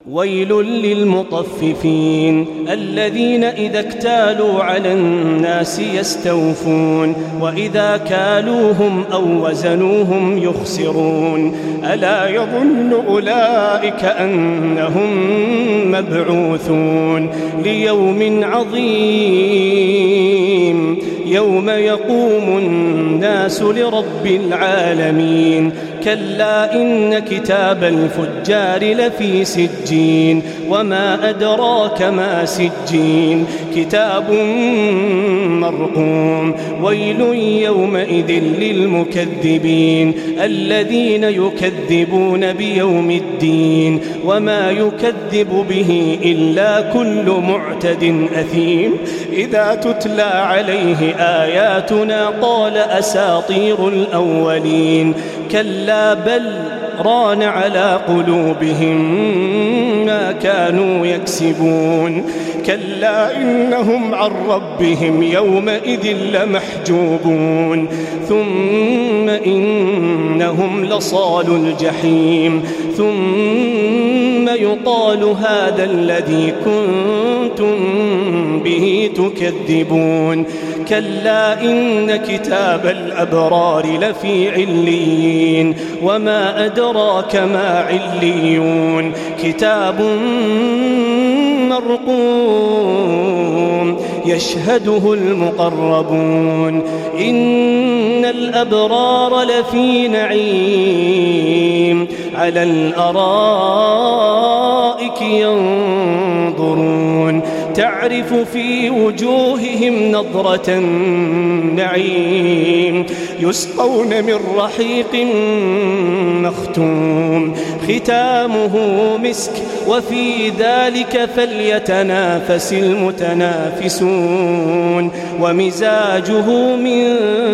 ويل للمطففين الذين إذا اكتالوا على الناس يستوفون وإذا كالوهم أو وزنوهم يخسرون ألا يظن أولئك أنهم مبعوثون ليوم عظيم يوم يقوم الناس لرب العالمين كلا إن كتاب الفجار لفي سجين وما أدراك ما سجين كتاب مرقوم ويل يومئذ للمكذبين الذين يكذبون بيوم الدين وما يكذب به إلا كل معتد أثيم إذا تتلى عليه آياتنا قال أساطير الأولين كلا بل ران على قلوبهم ما كانوا يكسبون كلا إنهم عن ربهم يومئذ لمحجوبون ثم إنهم لصال الجحيم ثم يقال هذا الذي كنتم به تكذبون كلا إن كتاب الأبرار لفي عليين وما أدراك ما عليون كتاب مرقوم يشهده المقربون إن الأبرار لفي نعيم على الأرائك ينظرون تعرف في وجوههم نضرة النعيم يسقون من رحيق مختوم ختامه مسك وفي ذلك فليتنافس المتنافسون ومزاجه من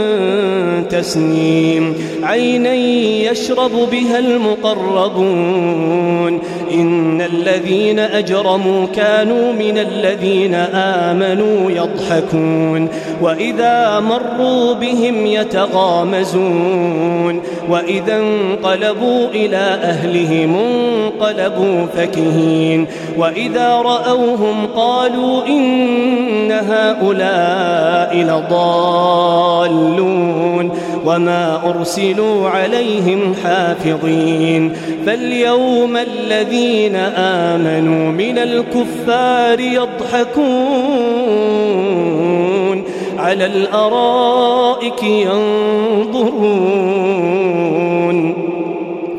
تسنيم عينا يشرب بها المقربون إن الذين أجرموا كانوا من الذين آمنوا يضحكون وإذا مروا بهم يتغامزون وإذا انقلبوا إلى أهلهم انقلبوا فكهين وإذا رأوهم قالوا إن هؤلاء لضالون وما أرسلوا عليهم حافظين فاليوم الذين آمنوا من الكفار يضحكون على الأرائك ينظرون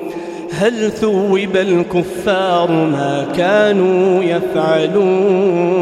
هل ثوب الكفار ما كانوا يفعلون